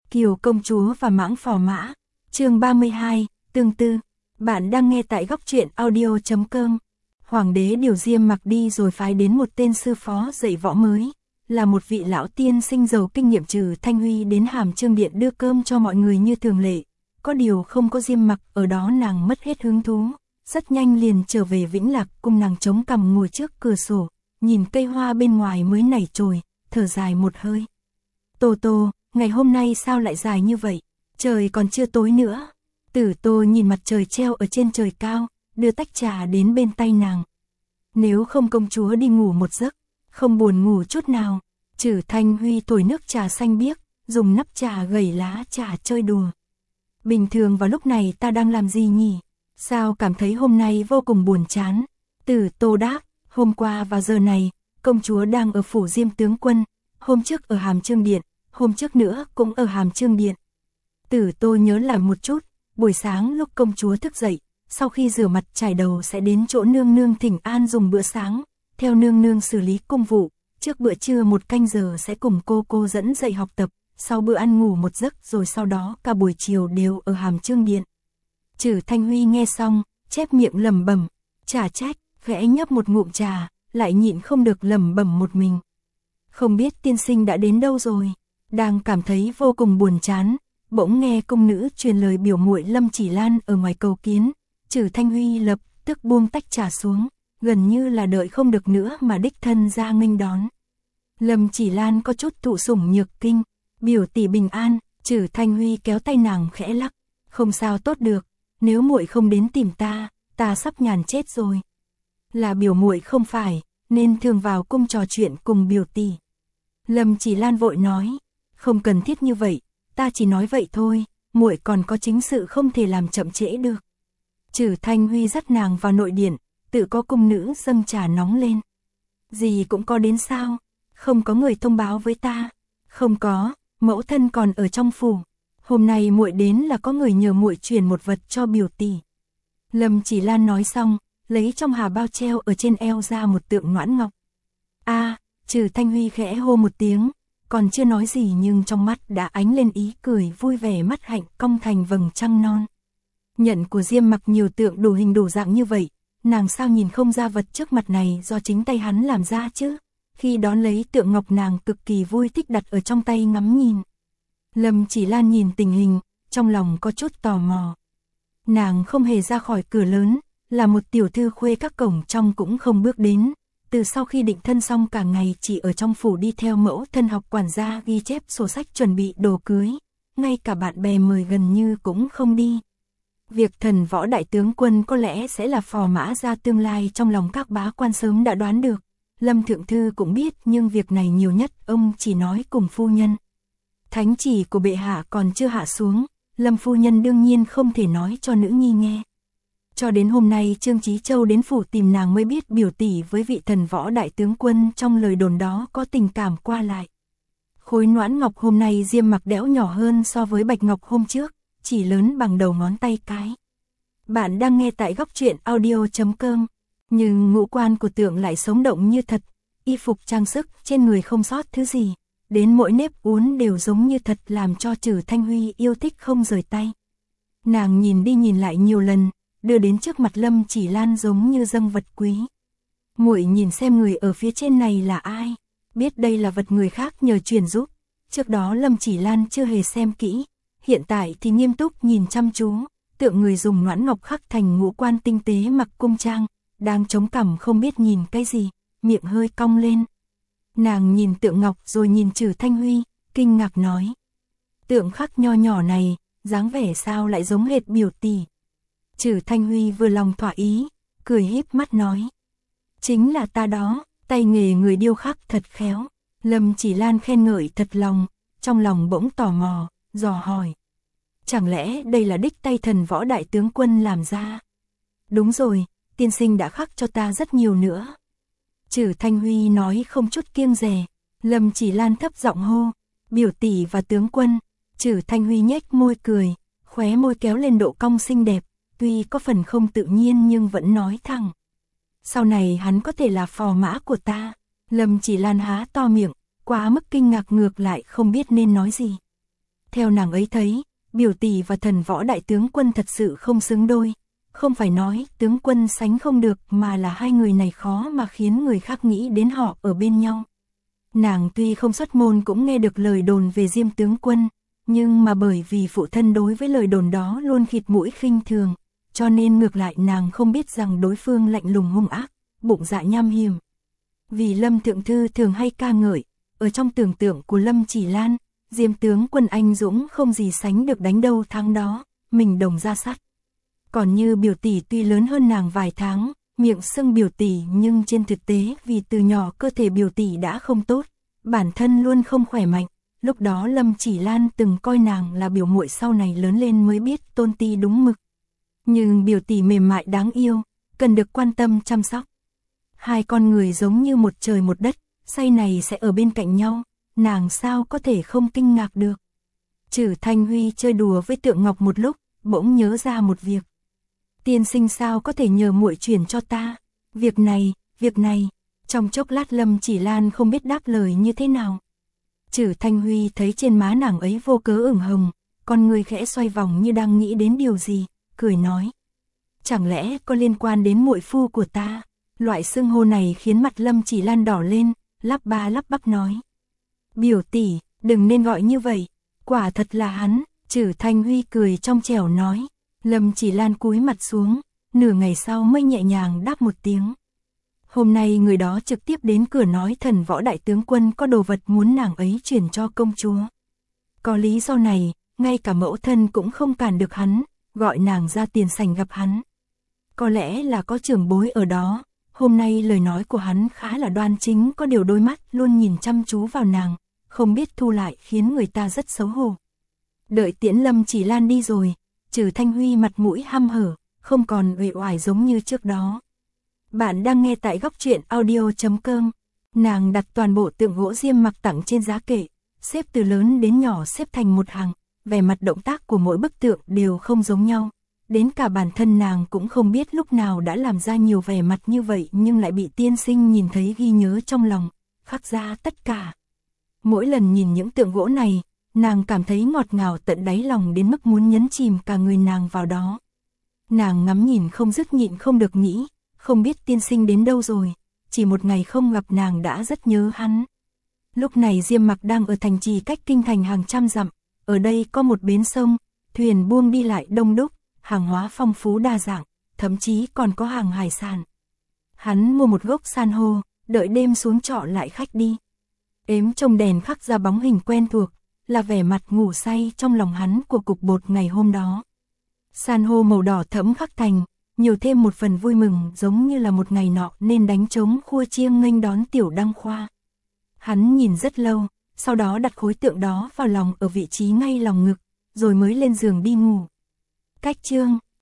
Kiều công chúa và mãng phò mã. Chương 32, tương tư. Bạn đang nghe tại góc truyện audio.com. Hoàng đế điều Diêm Mặc đi rồi phái đến một tên sư phó dạy võ mới, là một vị lão tiên sinh giàu kinh nghiệm Trừ Thanh Huy đến Hàm Chương Điện đưa cơm cho mọi người như thường lệ. Có điều không có Diêm Mặc ở đó nàng mất hết hứng thú, rất nhanh liền trở về Vĩnh Lạc Cung. Nàng chống cằm ngồi trước cửa sổ, nhìn cây hoa bên ngoài mới nảy chồi, thở dài một hơi. Tô Tô, ngày hôm nay sao lại dài như vậy? Trời còn chưa tối nữa. Tử Tô nhìn mặt trời treo ở trên trời cao, đưa tách trà đến bên tay nàng. Nếu không công chúa đi ngủ một giấc, không buồn ngủ chút nào. Trừ Thanh Huy thổi nước trà xanh biếc, dùng nắp trà gẩy lá trà chơi đùa. Bình thường vào lúc này ta đang làm gì nhỉ? Sao cảm thấy hôm nay vô cùng buồn chán? Tử Tô đáp, hôm qua vào giờ này, công chúa đang ở phủ Diêm tướng quân, hôm trước ở Hàm Chương Điện, hôm trước nữa cũng ở Hàm Chương Điện. Tử Tô nhớ lại một chút, buổi sáng lúc công chúa thức dậy, sau khi rửa mặt chải đầu sẽ đến chỗ nương nương thỉnh an dùng bữa sáng, theo nương nương xử lý công vụ, trước bữa trưa một canh giờ sẽ cùng cô dẫn dạy học tập, sau bữa ăn ngủ một giấc rồi sau đó cả buổi chiều đều ở Hàm Chương Điện. Trừ Thanh Huy nghe xong, chép miệng lẩm bẩm, chả trách, khẽ nhấp một ngụm trà, lại nhịn không được lẩm bẩm một mình. Không biết tiên sinh đã đến đâu rồi, đang cảm thấy vô cùng buồn chán, bỗng nghe cung nữ truyền lời biểu muội Lâm Chỉ Lan ở ngoài cầu kiến. Trừ Thanh Huy lập tức buông tách trà xuống, gần như là đợi không được nữa mà đích thân ra nghênh đón. Lâm Chỉ Lan có chút thụ sủng nhược kinh, biểu tỷ bình an. Trừ Thanh Huy kéo tay nàng khẽ lắc, không sao tốt được, nếu muội không đến tìm ta sắp nhàn chết rồi. Là biểu muội không phải, nên thường vào cung trò chuyện cùng biểu tỷ. Lâm Chỉ Lan vội nói, không cần thiết như vậy, ta chỉ nói vậy thôi, muội còn có chính sự không thể làm chậm trễ được. Trừ Thanh Huy dắt nàng vào nội điện, tự có cung nữ dâng trà nóng lên. Gì cũng có đến sao, không có người thông báo với ta? Không có, mẫu thân còn ở trong phủ. Hôm nay muội đến là có người nhờ muội truyền một vật cho biểu tỷ. Lâm Chỉ Lan nói xong, lấy trong hà bao treo ở trên eo ra một tượng noãn ngọc. Trừ Thanh Huy khẽ hô một tiếng, còn chưa nói gì nhưng trong mắt đã ánh lên ý cười vui vẻ, mắt hạnh cong thành vầng trăng non. Nhận của Diêm Mặc nhiều tượng đủ hình đủ dạng như vậy, nàng sao nhìn không ra vật trước mặt này do chính tay hắn làm ra chứ? Khi đón lấy tượng ngọc nàng cực kỳ vui thích đặt ở trong tay ngắm nhìn. Lâm Chỉ Lan nhìn tình hình, trong lòng có chút tò mò. Nàng không hề ra khỏi cửa lớn, là một tiểu thư khuê các cổng trong cũng không bước đến. Từ sau khi định thân xong cả ngày chỉ ở trong phủ đi theo mẫu thân học quản gia ghi chép sổ sách chuẩn bị đồ cưới, ngay cả bạn bè mời gần như cũng không đi. Việc thần võ đại tướng quân có lẽ sẽ là phò mã ra tương lai trong lòng các bá quan sớm đã đoán được. Lâm Thượng Thư cũng biết nhưng việc này nhiều nhất ông chỉ nói cùng phu nhân. Thánh chỉ của bệ hạ còn chưa hạ xuống, Lâm phu nhân đương nhiên không thể nói cho nữ nhi nghe. Cho đến hôm nay Trương Chí Châu đến phủ tìm nàng mới biết biểu tỷ với vị thần võ đại tướng quân trong lời đồn đó có tình cảm qua lại. Khối noãn ngọc hôm nay Diêm Mặc đẽo nhỏ hơn so với bạch ngọc hôm trước, chỉ lớn bằng đầu ngón tay cái. Bạn đang nghe tại góc truyện audio.com, nhưng ngũ quan của tượng lại sống động như thật, y phục trang sức trên người không sót thứ gì, đến mỗi nếp uốn đều giống như thật làm cho Trừ Thanh Huy yêu thích không rời tay. Nàng nhìn đi nhìn lại nhiều lần, đưa đến trước mặt Lâm Chỉ Lan giống như dâng vật quý. Muội nhìn xem người ở phía trên này là ai, biết đây là vật người khác nhờ truyền giúp. Trước đó Lâm Chỉ Lan chưa hề xem kỹ, hiện tại thì nghiêm túc nhìn chăm chú, tượng người dùng noãn ngọc khắc thành ngũ quan tinh tế mặc cung trang, đang chống cằm không biết nhìn cái gì, miệng hơi cong lên. Nàng nhìn tượng ngọc rồi nhìn Trừ Thanh Huy, kinh ngạc nói. Tượng khắc nho nhỏ này, dáng vẻ sao lại giống hệt biểu tỷ. Trừ Thanh Huy vừa lòng thỏa ý, cười híp mắt nói. Chính là ta đó, tay nghề người điêu khắc thật khéo. Lâm Chỉ Lan khen ngợi thật lòng, trong lòng bỗng tò mò, dò hỏi. Chẳng lẽ đây là đích tay thần võ đại tướng quân làm ra? Đúng rồi, tiên sinh đã khắc cho ta rất nhiều nữa. Trừ Thanh Huy nói không chút kiêng dè. Lâm Chỉ Lan thấp giọng hô, biểu tỷ và tướng quân. Trừ Thanh Huy nhếch môi cười, khóe môi kéo lên độ cong xinh đẹp, tuy có phần không tự nhiên nhưng vẫn nói thẳng. Sau này hắn có thể là phò mã của ta. Lâm Chỉ Lan há to miệng, quá mức kinh ngạc ngược lại không biết nên nói gì. Theo nàng ấy thấy, biểu tỷ và thần võ đại tướng quân thật sự không xứng đôi. Không phải nói tướng quân sánh không được mà là hai người này khó mà khiến người khác nghĩ đến họ ở bên nhau. Nàng tuy không xuất môn cũng nghe được lời đồn về Diêm tướng quân, nhưng mà bởi vì phụ thân đối với lời đồn đó luôn khịt mũi khinh thường, cho nên ngược lại nàng không biết rằng đối phương lạnh lùng hung ác, bụng dạ nham hiểm. Vì Lâm Thượng Thư thường hay ca ngợi, ở trong tưởng tượng của Lâm Chỉ Lan, Diêm tướng quân anh dũng không gì sánh được đánh đâu thắng đó, mình đồng ra sắt. Còn như biểu tỷ tuy lớn hơn nàng vài tháng, miệng xưng biểu tỷ nhưng trên thực tế vì từ nhỏ cơ thể biểu tỷ đã không tốt, bản thân luôn không khỏe mạnh. Lúc đó Lâm Chỉ Lan từng coi nàng là biểu muội, sau này lớn lên mới biết tôn ti đúng mực. Nhưng biểu tỷ mềm mại đáng yêu, cần được quan tâm chăm sóc. Hai con người giống như một trời một đất, sau này sẽ ở bên cạnh nhau, nàng sao có thể không kinh ngạc được. Trử Thanh Huy chơi đùa với Tượng Ngọc một lúc, bỗng nhớ ra một việc. Tiên sinh sao có thể nhờ muội chuyển cho ta? Việc này, trong chốc lát Lâm Chỉ Lan không biết đáp lời như thế nào. Trử Thanh Huy thấy trên má nàng ấy vô cớ ửng hồng, con người khẽ xoay vòng như đang nghĩ đến điều gì, cười nói. Chẳng lẽ có liên quan đến muội phu của ta? Loại xưng hô này khiến mặt Lâm Chỉ Lan đỏ lên, lắp ba lắp bắp nói. Biểu tỷ, đừng nên gọi như vậy, quả thật là hắn. Trử Thanh Huy cười trong trẻo nói. Lâm Chỉ Lan cúi mặt xuống, nửa ngày sau mới nhẹ nhàng đáp một tiếng. Hôm nay người đó trực tiếp đến cửa nói thần võ đại tướng quân có đồ vật muốn nàng ấy chuyển cho công chúa. Có lý do này, ngay cả mẫu thân cũng không cản được hắn, gọi nàng ra tiền sảnh gặp hắn. Có lẽ là có trưởng bối ở đó, hôm nay lời nói của hắn khá là đoan chính, có điều đôi mắt luôn nhìn chăm chú vào nàng, không biết thu lại khiến người ta rất xấu hổ. Đợi tiễn Lâm Chỉ Lan đi rồi, Trử Thanh Huy mặt mũi hăm hở, không còn uể oải giống như trước đó. Bạn đang nghe tại góc truyện audio.com. Nàng đặt toàn bộ tượng gỗ Diêm Mặc tặng trên giá kệ, xếp từ lớn đến nhỏ xếp thành một hàng, vẻ mặt động tác của mỗi bức tượng đều không giống nhau. Đến cả bản thân nàng cũng không biết lúc nào đã làm ra nhiều vẻ mặt như vậy, nhưng lại bị tiên sinh nhìn thấy ghi nhớ trong lòng, khắc ra tất cả. Mỗi lần nhìn những tượng gỗ này, nàng cảm thấy ngọt ngào tận đáy lòng đến mức muốn nhấn chìm cả người nàng vào đó. Nàng ngắm nhìn không dứt, nhịn không được nghĩ, không biết tiên sinh đến đâu rồi, chỉ một ngày không gặp nàng đã rất nhớ hắn. Lúc này Diêm Mặc đang ở thành trì cách kinh thành hàng trăm dặm, ở đây có một bến sông, thuyền buông đi lại đông đúc, hàng hóa phong phú đa dạng, thậm chí còn có hàng hải sản. Hắn mua một gốc san hô, đợi đêm xuống trọ lại khách đi. Ếm trong đèn khắc ra bóng hình quen thuộc, là vẻ mặt ngủ say trong lòng hắn của cục bột ngày hôm đó. San hô màu đỏ thẫm khắc thành, nhiều thêm một phần vui mừng, giống như là một ngày nọ nên đánh trống khua chiêng nghênh đón tiểu đăng khoa. Hắn nhìn rất lâu, sau đó đặt khối tượng đó vào lòng ở vị trí ngay lòng ngực, rồi mới lên giường đi ngủ. Cách chương